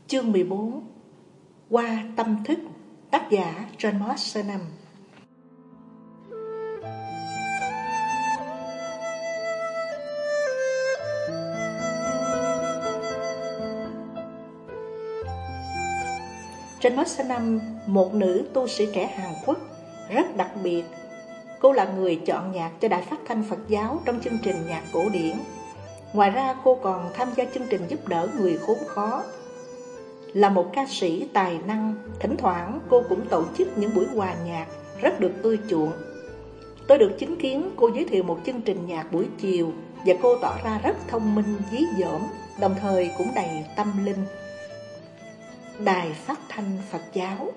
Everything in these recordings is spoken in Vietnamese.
Chương 14. Qua tâm thức. Tác giả John Mossanam. John Mossanam, một nữ tu sĩ trẻ Hàn Quốc rất đặc biệt. Cô là người chọn nhạc cho Đài Phát thanh Phật giáo trong chương trình nhạc cổ điển. Ngoài ra cô còn tham gia chương trình giúp đỡ người khốn khó. Là một ca sĩ tài năng, thỉnh thoảng cô cũng tổ chức những buổi hòa nhạc rất được ưa chuộng. Tôi được chứng kiến cô giới thiệu một chương trình nhạc buổi chiều và cô tỏ ra rất thông minh, dí dỏm, đồng thời cũng đầy tâm linh. Đài Phát thanh Phật giáo.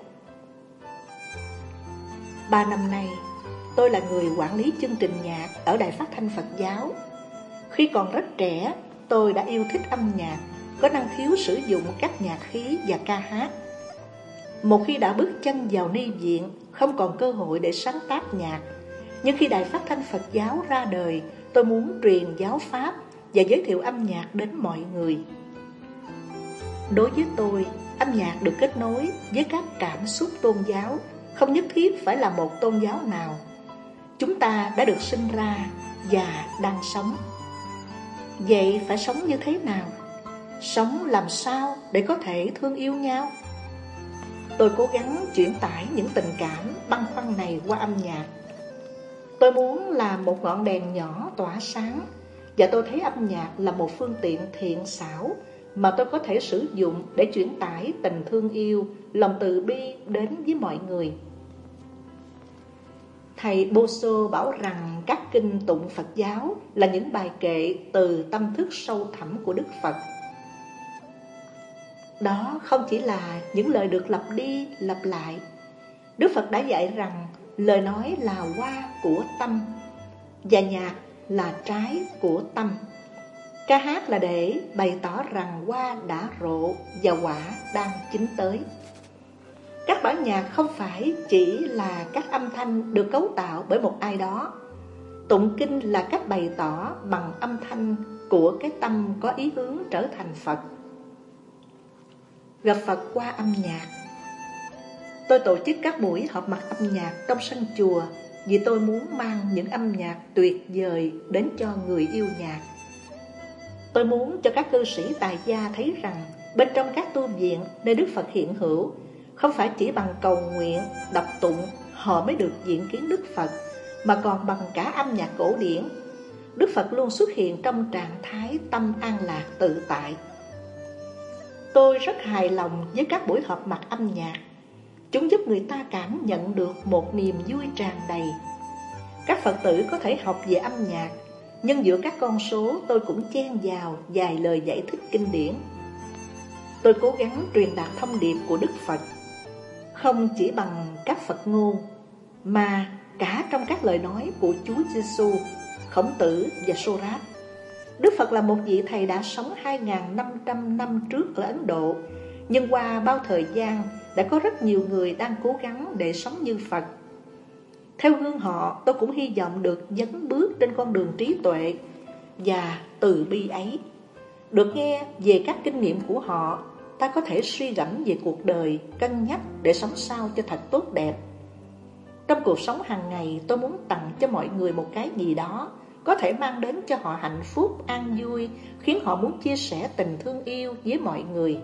3 năm nay, tôi là người quản lý chương trình nhạc ở Đài Phát thanh Phật giáo. Khi còn rất trẻ, tôi đã yêu thích âm nhạc, có năng khiếu sử dụng các nhạc khí và ca hát. Một khi đã bước chân vào ni viện, không còn cơ hội để sáng tác nhạc. Nhưng khi Đài Phát thanh Phật giáo ra đời, tôi muốn truyền giáo pháp và giới thiệu âm nhạc đến mọi người. Đối với tôi, âm nhạc được kết nối với các cảm xúc tôn giáo, không nhất thiết phải là một tôn giáo nào. Chúng ta đã được sinh ra và đang sống. Vậy phải sống như thế nào? Sống làm sao để có thể thương yêu nhau? Tôi cố gắng chuyển tải những tình cảm băn khoăn này qua âm nhạc. Tôi muốn làm một ngọn đèn nhỏ tỏa sáng, và tôi thấy âm nhạc là một phương tiện thiện xảo mà tôi có thể sử dụng để chuyển tải tình thương yêu, lòng từ bi đến với mọi người. Thầy Boso bảo rằng các kinh tụng Phật giáo là những bài kệ từ tâm thức sâu thẳm của Đức Phật. Đó không chỉ là những lời được lặp đi lặp lại. Đức Phật đã dạy rằng lời nói là hoa của tâm và nhạc là trái của tâm. Ca hát là để bày tỏ rằng hoa đã rộ và quả đang chín tới. Các bản nhạc không phải chỉ là các âm thanh được cấu tạo bởi một ai đó. Tụng kinh là cách bày tỏ bằng âm thanh của cái tâm có ý hướng trở thành Phật. Gặp Phật qua âm nhạc. Tôi tổ chức các buổi họp mặt âm nhạc trong sân chùa vì tôi muốn mang những âm nhạc tuyệt vời đến cho người yêu nhạc. Tôi muốn cho các cư sĩ tài gia thấy rằng bên trong các tu viện nơi Đức Phật hiện hữu, không phải chỉ bằng cầu nguyện, đọc tụng họ mới được diện kiến Đức Phật, mà còn bằng cả âm nhạc cổ điển. Đức Phật luôn xuất hiện trong trạng thái tâm an lạc tự tại. Tôi rất hài lòng với các buổi họp mặt âm nhạc. Chúng giúp người ta cảm nhận được một niềm vui tràn đầy. Các Phật tử có thể học về âm nhạc, nhưng giữa các con số tôi cũng chen vào vài lời giải thích kinh điển. Tôi cố gắng truyền đạt thông điệp của Đức Phật, không chỉ bằng các Phật ngôn, mà cả trong các lời nói của Chúa Giêsu, Khổng Tử và Sô-rát. Đức Phật là một vị thầy đã sống 2.500 năm trước ở Ấn Độ, nhưng qua bao thời gian đã có rất nhiều người đang cố gắng để sống như Phật. Theo gương họ, tôi cũng hy vọng được dấn bước trên con đường trí tuệ và từ bi ấy. Được nghe về các kinh nghiệm của họ, ta có thể suy gẫm về cuộc đời, cân nhắc để sống sao cho thật tốt đẹp. Trong cuộc sống hàng ngày, tôi muốn tặng cho mọi người một cái gì đó có thể mang đến cho họ hạnh phúc, an vui, khiến họ muốn chia sẻ tình thương yêu với mọi người.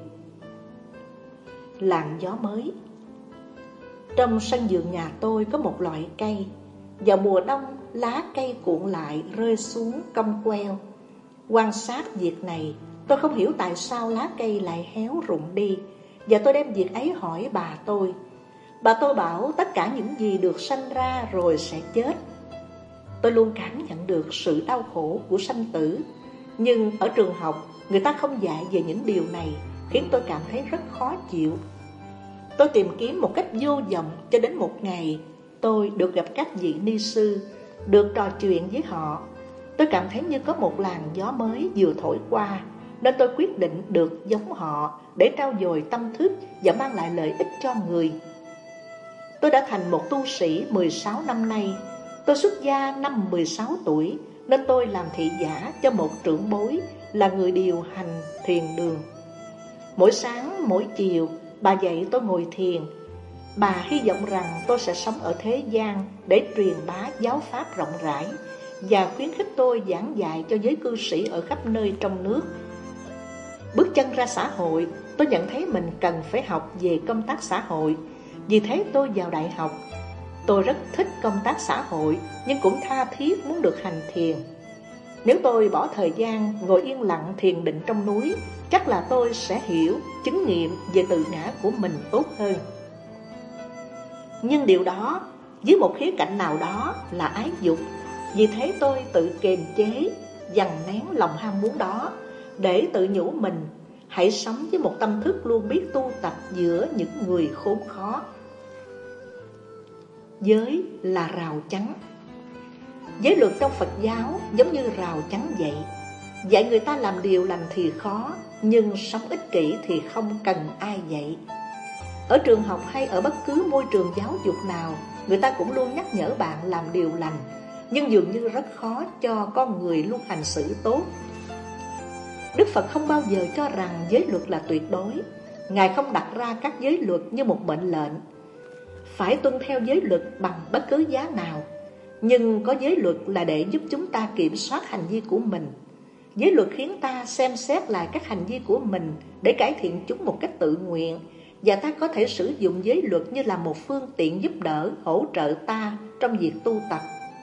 Làn gió mới. Trong sân vườn nhà tôi có một loại cây. Vào mùa đông, lá cây cuộn lại rơi xuống cong queo. Quan sát việc này, tôi không hiểu tại sao lá cây lại héo rụng đi, và tôi đem việc ấy hỏi bà tôi. Bà tôi bảo tất cả những gì được sanh ra rồi sẽ chết. Tôi luôn cảm nhận được sự đau khổ của sanh tử, nhưng ở trường học người ta không dạy về những điều này, khiến tôi cảm thấy rất khó chịu. Tôi tìm kiếm một cách vô vọng cho đến một ngày tôi được gặp các vị ni sư, được trò chuyện với họ. Tôi cảm thấy như có một làn gió mới vừa thổi qua, nên tôi quyết định được giống họ để trau dồi tâm thức và mang lại lợi ích cho người. Tôi đã thành một tu sĩ 16 năm nay. Tôi xuất gia năm 16 tuổi, nên tôi làm thị giả cho một trưởng bối là người điều hành thiền đường. Mỗi sáng, mỗi chiều, bà dạy tôi ngồi thiền. Bà hy vọng rằng tôi sẽ sống ở thế gian để truyền bá giáo pháp rộng rãi và khuyến khích tôi giảng dạy cho giới cư sĩ ở khắp nơi trong nước. Bước chân ra xã hội, tôi nhận thấy mình cần phải học về công tác xã hội. Vì thế tôi vào đại học. Tôi rất thích công tác xã hội, nhưng cũng tha thiết muốn được hành thiền. Nếu tôi bỏ thời gian ngồi yên lặng thiền định trong núi, chắc là tôi sẽ hiểu, chứng nghiệm về tự ngã của mình tốt hơn. Nhưng điều đó, dưới một khía cạnh nào đó là ái dục. Vì thế tôi tự kiềm chế, dằn nén lòng ham muốn đó, để tự nhủ mình hãy sống với một tâm thức luôn biết tu tập giữa những người khốn khó. Giới là rào chắn. Giới luật trong Phật giáo giống như rào chắn vậy. Dạy người ta làm điều lành thì khó, nhưng sống ích kỷ thì không cần ai dạy. Ở trường học hay ở bất cứ môi trường giáo dục nào, người ta cũng luôn nhắc nhở bạn làm điều lành, nhưng dường như rất khó cho con người luôn hành xử tốt. Đức Phật không bao giờ cho rằng giới luật là tuyệt đối. Ngài không đặt ra các giới luật như một mệnh lệnh phải tuân theo giới luật bằng bất cứ giá nào. Nhưng có giới luật là để giúp chúng ta kiểm soát hành vi của mình. Giới luật khiến ta xem xét lại các hành vi của mình để cải thiện chúng một cách tự nguyện, và ta có thể sử dụng giới luật như là một phương tiện giúp đỡ, hỗ trợ ta trong việc tu tập.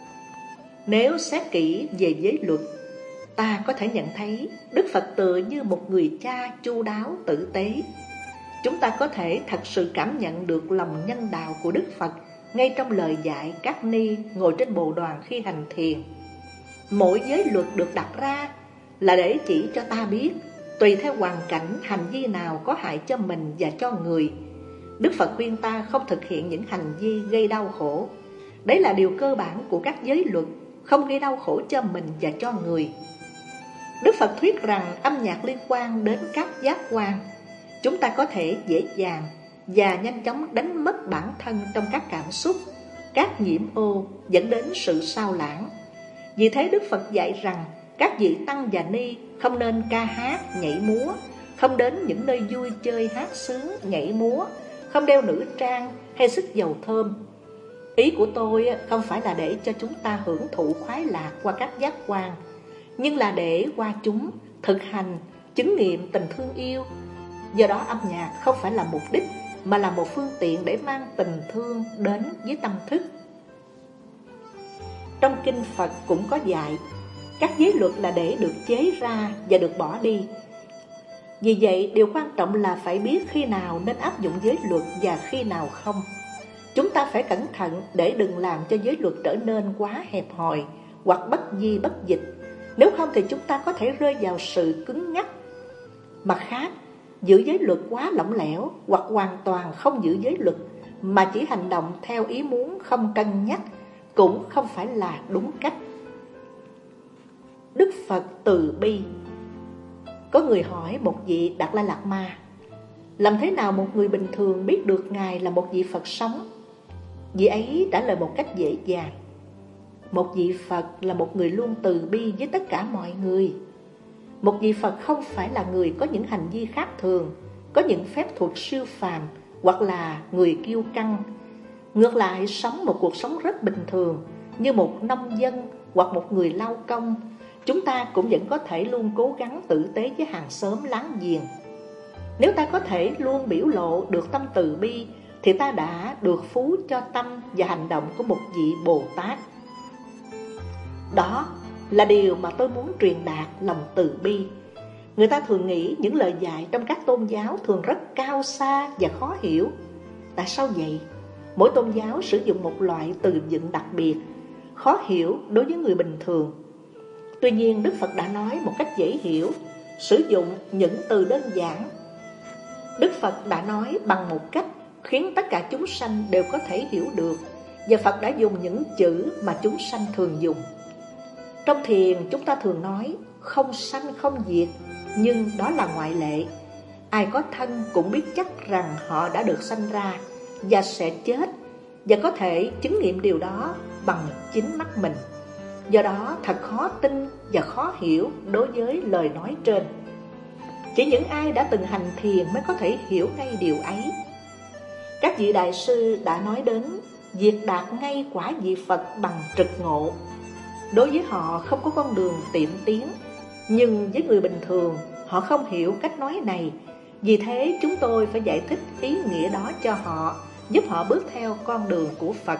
Nếu xét kỹ về giới luật, ta có thể nhận thấy Đức Phật tựa như một người cha chu đáo tử tế. Chúng ta có thể thật sự cảm nhận được lòng nhân đạo của Đức Phật ngay trong lời dạy các ni ngồi trên bồ đoàn khi hành thiền. Mỗi giới luật được đặt ra là để chỉ cho ta biết, tùy theo hoàn cảnh, hành vi nào có hại cho mình và cho người. Đức Phật khuyên ta không thực hiện những hành vi gây đau khổ. Đấy là điều cơ bản của các giới luật, không gây đau khổ cho mình và cho người. Đức Phật thuyết rằng âm nhạc liên quan đến các giác quan. Chúng ta có thể dễ dàng và nhanh chóng đánh mất bản thân trong các cảm xúc, các nhiễm ô dẫn đến sự sao lãng. Vì thế Đức Phật dạy rằng các vị tăng và ni không nên ca hát, nhảy múa, không đến những nơi vui chơi hát sướng, nhảy múa, không đeo nữ trang hay xịt dầu thơm. Ý của tôi không phải là để cho chúng ta hưởng thụ khoái lạc qua các giác quan, nhưng là để qua chúng thực hành, chứng nghiệm tình thương yêu. Do đó âm nhạc không phải là mục đích, mà là một phương tiện để mang tình thương đến với tâm thức. Trong kinh Phật cũng có dạy, các giới luật là để được chế ra và được bỏ đi. Vì vậy, điều quan trọng là phải biết khi nào nên áp dụng giới luật và khi nào không. Chúng ta phải cẩn thận để đừng làm cho giới luật trở nên quá hẹp hòi hoặc bất di bất dịch. Nếu không thì chúng ta có thể rơi vào sự cứng nhắc. Mặt khác, giữ giới luật quá lỏng lẻo hoặc hoàn toàn không giữ giới luật mà chỉ hành động theo ý muốn không cân nhắc cũng không phải là đúng cách. Đức Phật từ bi. Có người hỏi một vị Đạt Lai Lạt Ma, làm thế nào một người bình thường biết được Ngài là một vị Phật sống? Vị ấy trả lời một cách dễ dàng. Một vị Phật là một người luôn từ bi với tất cả mọi người. Một vị Phật không phải là người có những hành vi khác thường, có những phép thuật siêu phàm hoặc là người kiêu căng. Ngược lại, sống một cuộc sống rất bình thường như một nông dân hoặc một người lao công, chúng ta cũng vẫn có thể luôn cố gắng tử tế với hàng xóm láng giềng. Nếu ta có thể luôn biểu lộ được tâm từ bi thì ta đã được phú cho tâm và hành động của một vị Bồ Tát. Đó là điều mà tôi muốn truyền đạt, lòng từ bi. Người ta thường nghĩ những lời dạy trong các tôn giáo thường rất cao xa và khó hiểu. Tại sao vậy? Mỗi tôn giáo sử dụng một loại từ vựng đặc biệt, khó hiểu đối với người bình thường. Tuy nhiên Đức Phật đã nói một cách dễ hiểu, sử dụng những từ đơn giản. Đức Phật đã nói bằng một cách khiến tất cả chúng sanh đều có thể hiểu được, và Phật đã dùng những chữ mà chúng sanh thường dùng. Trong thiền chúng ta thường nói không sanh không diệt, nhưng đó là ngoại lệ. Ai có thân cũng biết chắc rằng họ đã được sanh ra và sẽ chết, và có thể chứng nghiệm điều đó bằng chính mắt mình. Do đó thật khó tin và khó hiểu đối với lời nói trên. Chỉ những ai đã từng hành thiền mới có thể hiểu ngay điều ấy. Các vị đại sư đã nói đến việc đạt ngay quả vị Phật bằng trực ngộ. Đối với họ không có con đường tiệm tiến, nhưng với người bình thường họ không hiểu cách nói này. Vì thế chúng tôi phải giải thích ý nghĩa đó cho họ, giúp họ bước theo con đường của Phật.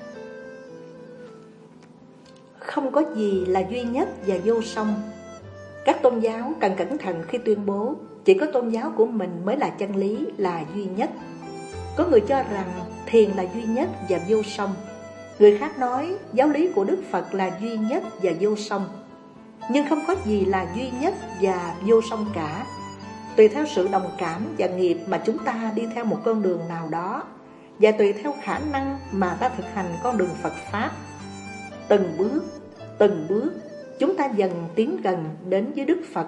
Không có gì là duy nhất và vô song. Các tôn giáo cần cẩn thận khi tuyên bố chỉ có tôn giáo của mình mới là chân lý, là duy nhất. Có người cho rằng thiền là duy nhất và vô song. Người khác nói giáo lý của Đức Phật là duy nhất và vô song. Nhưng không có gì là duy nhất và vô song cả. Tùy theo sự đồng cảm và nghiệp mà chúng ta đi theo một con đường nào đó, và tùy theo khả năng mà ta thực hành con đường Phật Pháp. Từng bước chúng ta dần tiến gần đến với Đức Phật.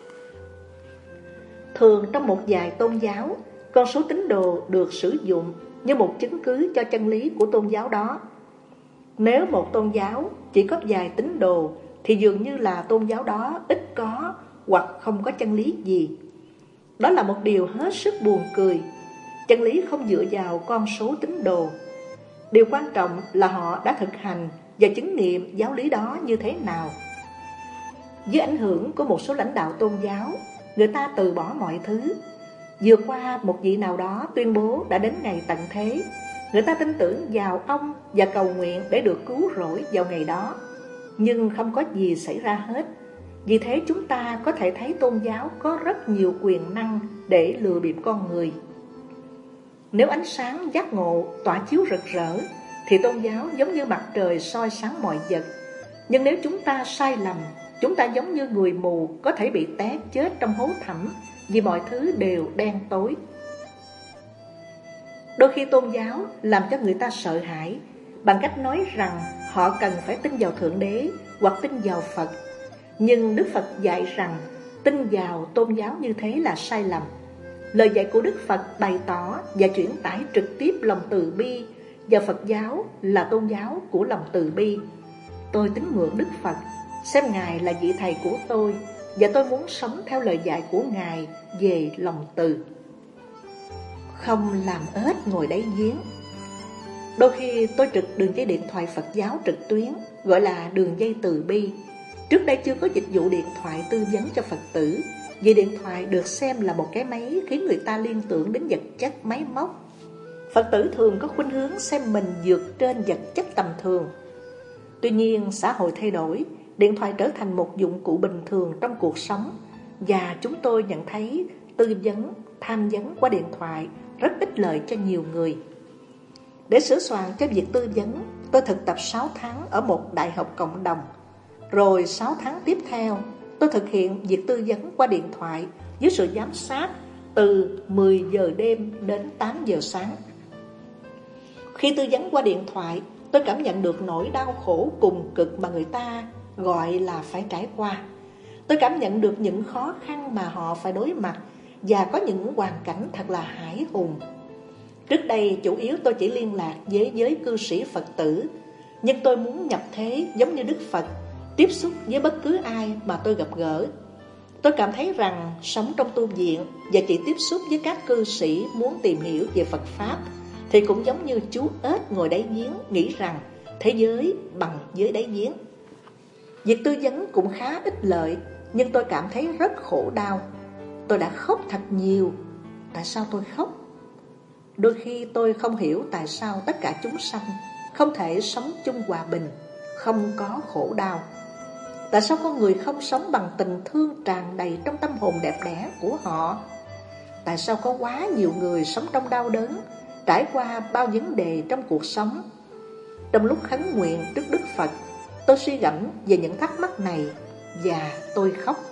Thường trong một vài tôn giáo, con số tín đồ được sử dụng như một chứng cứ cho chân lý của tôn giáo đó. Nếu một tôn giáo chỉ có vài tín đồ thì dường như là tôn giáo đó ít có hoặc không có chân lý gì. Đó là một điều hết sức buồn cười. Chân lý không dựa vào con số tín đồ. Điều quan trọng là họ đã thực hành và chứng nghiệm giáo lý đó như thế nào. Dưới ảnh hưởng của một số lãnh đạo tôn giáo, người ta từ bỏ mọi thứ. Vượt qua một vị nào đó tuyên bố đã đến ngày tận thế, người ta tin tưởng vào ông và cầu nguyện để được cứu rỗi vào ngày đó. Nhưng không có gì xảy ra hết. Vì thế chúng ta có thể thấy tôn giáo có rất nhiều quyền năng để lừa bịp con người. Nếu ánh sáng giác ngộ tỏa chiếu rực rỡ thì tôn giáo giống như mặt trời soi sáng mọi vật. Nhưng nếu chúng ta sai lầm, chúng ta giống như người mù có thể bị té chết trong hố thẳm vì mọi thứ đều đen tối. Đôi khi tôn giáo làm cho người ta sợ hãi bằng cách nói rằng họ cần phải tin vào Thượng Đế hoặc tin vào Phật. Nhưng Đức Phật dạy rằng tin vào tôn giáo như thế là sai lầm. Lời dạy của Đức Phật bày tỏ và truyền tải trực tiếp lòng từ bi, và Phật giáo là tôn giáo của lòng từ bi. Tôi tín ngưỡng Đức Phật, xem Ngài là vị thầy của tôi, và tôi muốn sống theo lời dạy của Ngài về lòng từ. Không làm ếch ngồi đáy giếng. Đôi khi tôi trực đường dây điện thoại Phật giáo trực tuyến, gọi là đường dây từ bi. Trước đây chưa có dịch vụ điện thoại tư vấn cho Phật tử, vì điện thoại được xem là một cái máy khiến người ta liên tưởng đến vật chất máy móc. Phật tử thường có khuynh hướng xem mình vượt trên vật chất tầm thường. Tuy nhiên, xã hội thay đổi, điện thoại trở thành một dụng cụ bình thường trong cuộc sống, và chúng tôi nhận thấy tư vấn, tham vấn qua điện thoại rất ích lợi cho nhiều người. Để sửa soạn cho việc tư vấn, tôi thực tập 6 tháng ở một đại học cộng đồng. Rồi 6 tháng tiếp theo, tôi thực hiện việc tư vấn qua điện thoại với sự giám sát từ 10 giờ đêm đến 8 giờ sáng. Khi tư vấn qua điện thoại, tôi cảm nhận được nỗi đau khổ cùng cực mà người ta gọi là phải trải qua. Tôi cảm nhận được những khó khăn mà họ phải đối mặt, và có những hoàn cảnh thật là hãi hùng. Trước đây chủ yếu tôi chỉ liên lạc với giới cư sĩ Phật tử, nhưng tôi muốn nhập thế giống như Đức Phật, tiếp xúc với bất cứ ai mà tôi gặp gỡ. Tôi cảm thấy rằng sống trong tu viện và chỉ tiếp xúc với các cư sĩ muốn tìm hiểu về Phật Pháp thì cũng giống như chú ếch ngồi đáy giếng nghĩ rằng thế giới bằng dưới đáy giếng. Việc tư vấn cũng khá ích lợi, nhưng tôi cảm thấy rất khổ đau. Tôi đã khóc thật nhiều. Tại sao tôi khóc? Đôi khi tôi không hiểu tại sao tất cả chúng sanh không thể sống chung hòa bình, không có khổ đau. Tại sao con người không sống bằng tình thương tràn đầy trong tâm hồn đẹp đẽ của họ? Tại sao có quá nhiều người sống trong đau đớn, trải qua bao vấn đề trong cuộc sống? Trong lúc khấn nguyện trước Đức Phật, tôi suy gẫm về những thắc mắc này và tôi khóc.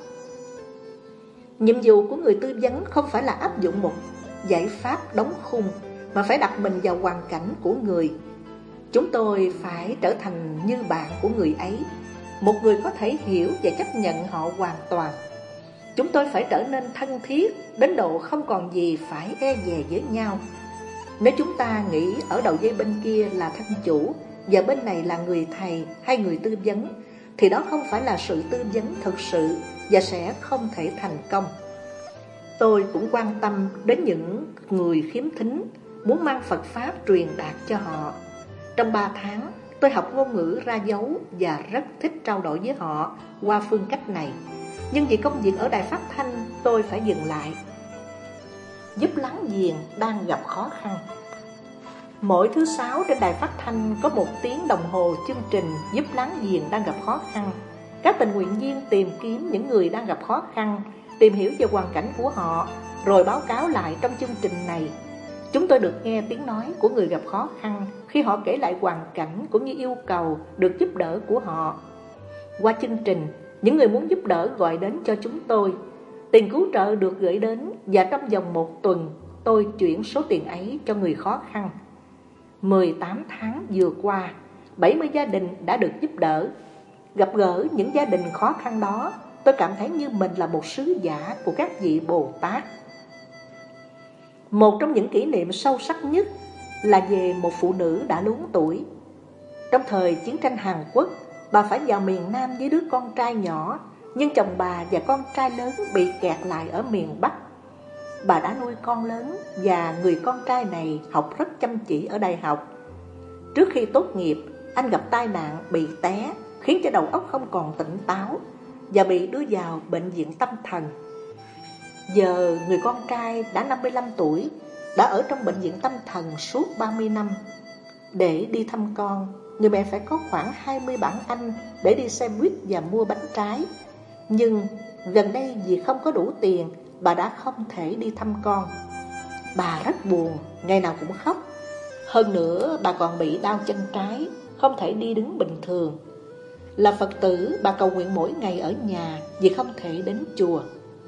Nhiệm vụ của người tư vấn không phải là áp dụng một giải pháp đóng khung, mà phải đặt mình vào hoàn cảnh của người. Chúng tôi phải trở thành như bạn của người ấy, một người có thể hiểu và chấp nhận họ hoàn toàn. Chúng tôi phải trở nên thân thiết đến độ không còn gì phải e dè với nhau. Nếu chúng ta nghĩ ở đầu dây bên kia là thân chủ và bên này là người thầy hay người tư vấn, thì đó không phải là sự tư vấn thực sự và sẽ không thể thành công. Tôi cũng quan tâm đến những người khiếm thính, muốn mang Phật Pháp truyền đạt cho họ. Trong 3 tháng, tôi học ngôn ngữ ra dấu và rất thích trao đổi với họ qua phương cách này. Nhưng vì công việc ở Đài Phát Thanh, tôi phải dừng lại. Giúp láng giềng đang gặp khó khăn. Mỗi thứ 6 trên Đài Phát Thanh có 1 tiếng đồng hồ chương trình giúp láng giềng đang gặp khó khăn. Các tình nguyện viên tìm kiếm những người đang gặp khó khăn, tìm hiểu về hoàn cảnh của họ, rồi báo cáo lại trong chương trình này. Chúng tôi được nghe tiếng nói của người gặp khó khăn khi họ kể lại hoàn cảnh cũng như yêu cầu được giúp đỡ của họ. Qua chương trình, những người muốn giúp đỡ gọi đến cho chúng tôi. Tiền cứu trợ được gửi đến và trong vòng 1 tuần, tôi chuyển số tiền ấy cho người khó khăn. 18 tháng vừa qua, 70 gia đình đã được giúp đỡ. Gặp gỡ những gia đình khó khăn đó, tôi cảm thấy như mình là một sứ giả của các vị Bồ Tát. Một trong những kỷ niệm sâu sắc nhất là về một phụ nữ đã luống tuổi. Trong thời chiến tranh Hàn Quốc, bà phải vào miền Nam với đứa con trai nhỏ, nhưng chồng bà và con trai lớn bị kẹt lại ở miền Bắc. Bà đã nuôi con lớn và người con trai này học rất chăm chỉ ở đại học. Trước khi tốt nghiệp, anh gặp tai nạn bị té, khiến cho đầu óc không còn tỉnh táo và bị đưa vào bệnh viện tâm thần. Giờ người con trai đã 55 tuổi, đã ở trong bệnh viện tâm thần suốt 30 năm. Để đi thăm con, người mẹ phải có khoảng 20 bảng Anh để đi xe buýt và mua bánh trái. Nhưng gần đây vì không có đủ tiền, bà đã không thể đi thăm con. Bà rất buồn, ngày nào cũng khóc. Hơn nữa bà còn bị đau chân trái, không thể đi đứng bình thường. Là Phật tử, bà cầu nguyện mỗi ngày ở nhà vì không thể đến chùa.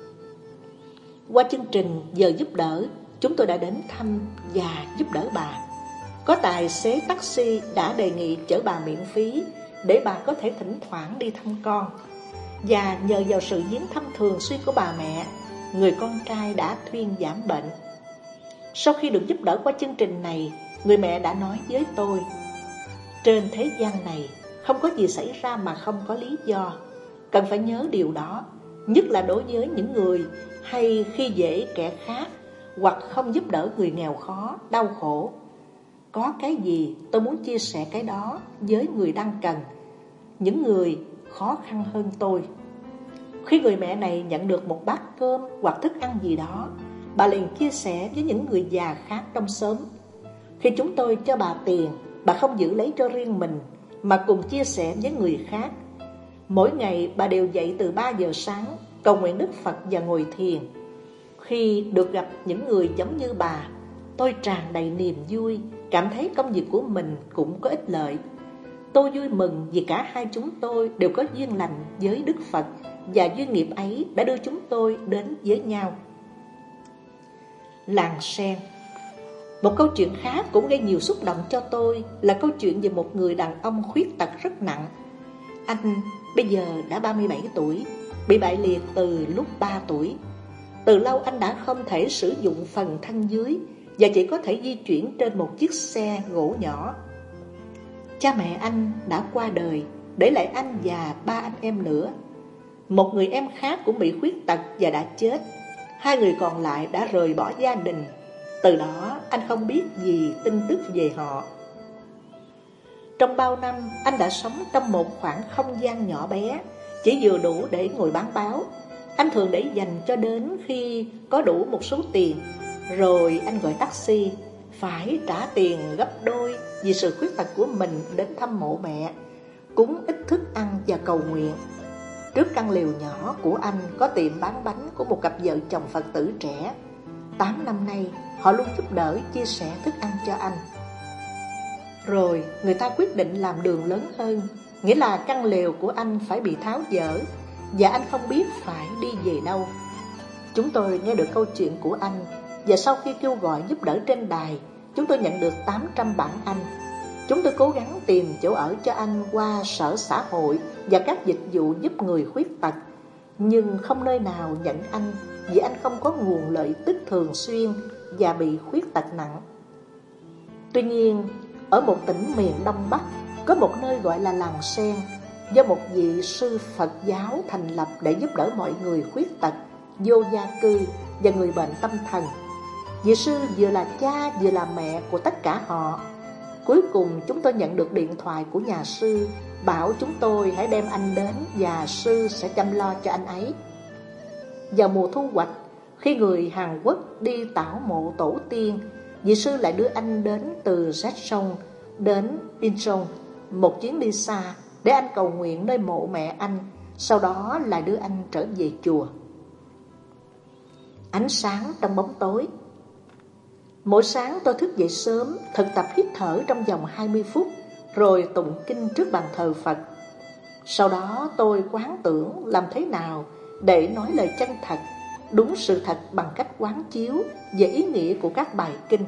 Qua chương trình giờ giúp đỡ, chúng tôi đã đến thăm và giúp đỡ bà. Có tài xế taxi đã đề nghị chở bà miễn phí để bà có thể thỉnh thoảng đi thăm con. Và nhờ vào sự viếng thăm thường xuyên của bà mẹ, người con trai đã thuyên giảm bệnh. Sau khi được giúp đỡ qua chương trình này, người mẹ đã nói với tôi: trên thế gian này không có gì xảy ra mà không có lý do. Cần phải nhớ điều đó, nhất là đối với những người hay khi dễ kẻ khác hoặc không giúp đỡ người nghèo khó, đau khổ. Có cái gì tôi muốn chia sẻ cái đó với người đang cần, những người khó khăn hơn tôi. Khi người mẹ này nhận được một bát cơm hoặc thức ăn gì đó, bà liền chia sẻ với những người già khác trong xóm. Khi chúng tôi cho bà tiền, bà không giữ lấy cho riêng mình mà cùng chia sẻ với người khác. Mỗi ngày bà đều dậy từ 3 giờ sáng, cầu nguyện Đức Phật và ngồi thiền. Khi được gặp những người giống như bà, tôi tràn đầy niềm vui, cảm thấy công việc của mình cũng có ích lợi. Tôi vui mừng vì cả hai chúng tôi đều có duyên lành với Đức Phật, và duyên nghiệp ấy đã đưa chúng tôi đến với nhau. Làng sen. Một câu chuyện khác cũng gây nhiều xúc động cho tôi là câu chuyện về một người đàn ông khuyết tật rất nặng. Anh bây giờ đã 37 tuổi, bị bại liệt từ lúc 3 tuổi. Từ lâu anh đã không thể sử dụng phần thân dưới và chỉ có thể di chuyển trên một chiếc xe gỗ nhỏ. Cha mẹ anh đã qua đời, để lại anh và 3 anh em nữa. Một người em khác cũng bị khuyết tật và đã chết. 2 người còn lại đã rời bỏ gia đình. Từ đó anh không biết gì tin tức về họ. Trong bao năm, anh đã sống trong một khoảng không gian nhỏ bé, chỉ vừa đủ để ngồi bán báo. Anh thường để dành cho đến khi có đủ một số tiền, rồi anh gọi taxi, phải trả tiền gấp đôi vì sự khuyết tật của mình đến thăm mộ mẹ, cúng ít thức ăn và cầu nguyện. Trước căn lều nhỏ của anh có tiệm bán bánh của một cặp vợ chồng Phật tử trẻ. 8 năm nay, họ luôn giúp đỡ, chia sẻ thức ăn cho anh. Rồi người ta quyết định làm đường lớn hơn, nghĩa là căn lều của anh phải bị tháo dỡ, và anh không biết phải đi về đâu. Chúng tôi nghe được câu chuyện của anh, và sau khi kêu gọi giúp đỡ trên đài, chúng tôi nhận được 800 bảng Anh. Chúng tôi cố gắng tìm chỗ ở cho anh qua sở xã hội và các dịch vụ giúp người khuyết tật, nhưng không nơi nào nhận anh vì anh không có nguồn lợi tức thường xuyên và bị khuyết tật nặng. Tuy nhiên, ở một tỉnh miền Đông Bắc, có một nơi gọi là làng sen, do một vị sư Phật giáo thành lập để giúp đỡ mọi người khuyết tật, vô gia cư và người bệnh tâm thần. Vị sư vừa là cha vừa là mẹ của tất cả họ. Cuối cùng chúng tôi nhận được điện thoại của nhà sư, bảo chúng tôi hãy đem anh đến và sư sẽ chăm lo cho anh ấy. Vào mùa thu hoạch, khi người Hàn Quốc đi tảo mộ tổ tiên, vị sư lại đưa anh đến từ Jetson đến Incheon, một chuyến đi xa, để anh cầu nguyện nơi mộ mẹ anh, sau đó lại đưa anh trở về chùa. Ánh sáng trong bóng tối. Mỗi sáng tôi thức dậy sớm, thực tập hít thở trong vòng 20 phút, rồi tụng kinh trước bàn thờ Phật. Sau đó tôi quán tưởng làm thế nào để nói lời chân thật, đúng sự thật bằng cách quán chiếu về ý nghĩa của các bài kinh.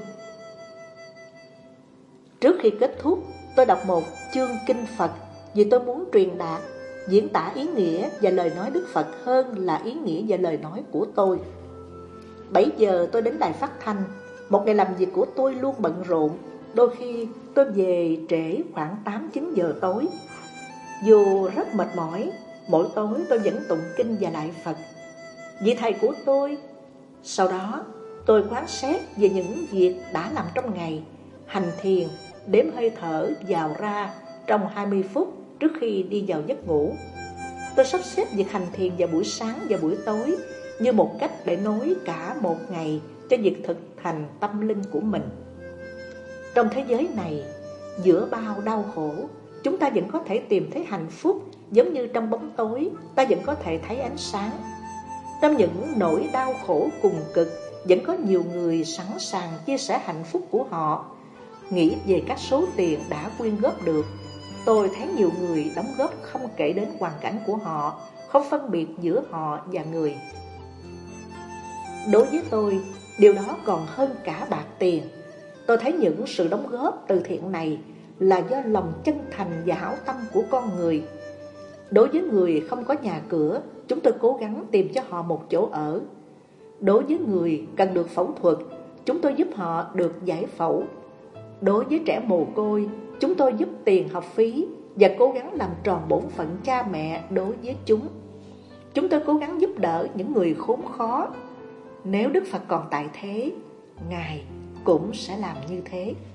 Trước khi kết thúc, tôi đọc một chương kinh Phật vì tôi muốn truyền đạt, diễn tả ý nghĩa và lời nói Đức Phật hơn là ý nghĩa và lời nói của tôi. 7 giờ tôi đến đài phát thanh. Một ngày làm việc của tôi luôn bận rộn, đôi khi tôi về trễ khoảng 8-9 giờ tối. Dù rất mệt mỏi, mỗi tối tôi vẫn tụng kinh và lạy Phật, vị thầy của tôi. Sau đó tôi quán xét về những việc đã làm trong ngày, hành thiền, đếm hơi thở vào ra trong 20 phút trước khi đi vào giấc ngủ. Tôi sắp xếp việc hành thiền vào buổi sáng và buổi tối như một cách để nối cả một ngày cho việc thực hành tâm linh của mình. Trong thế giới này, giữa bao đau khổ, chúng ta vẫn có thể tìm thấy hạnh phúc, giống như trong bóng tối ta vẫn có thể thấy ánh sáng. Trong những nỗi đau khổ cùng cực, vẫn có nhiều người sẵn sàng chia sẻ hạnh phúc của họ. Nghĩ về các số tiền đã quyên góp được, tôi thấy nhiều người đóng góp không kể đến hoàn cảnh của họ, không phân biệt giữa họ và người. Đối với tôi, điều đó còn hơn cả bạc tiền. Tôi thấy những sự đóng góp từ thiện này là do lòng chân thành và hảo tâm của con người. Đối với người không có nhà cửa, chúng tôi cố gắng tìm cho họ một chỗ ở. Đối với người cần được phẫu thuật, chúng tôi giúp họ được giải phẫu. Đối với trẻ mồ côi, chúng tôi giúp tiền học phí và cố gắng làm tròn bổn phận cha mẹ đối với chúng. Chúng tôi cố gắng giúp đỡ những người khốn khó. Nếu Đức Phật còn tại thế, Ngài cũng sẽ làm như thế.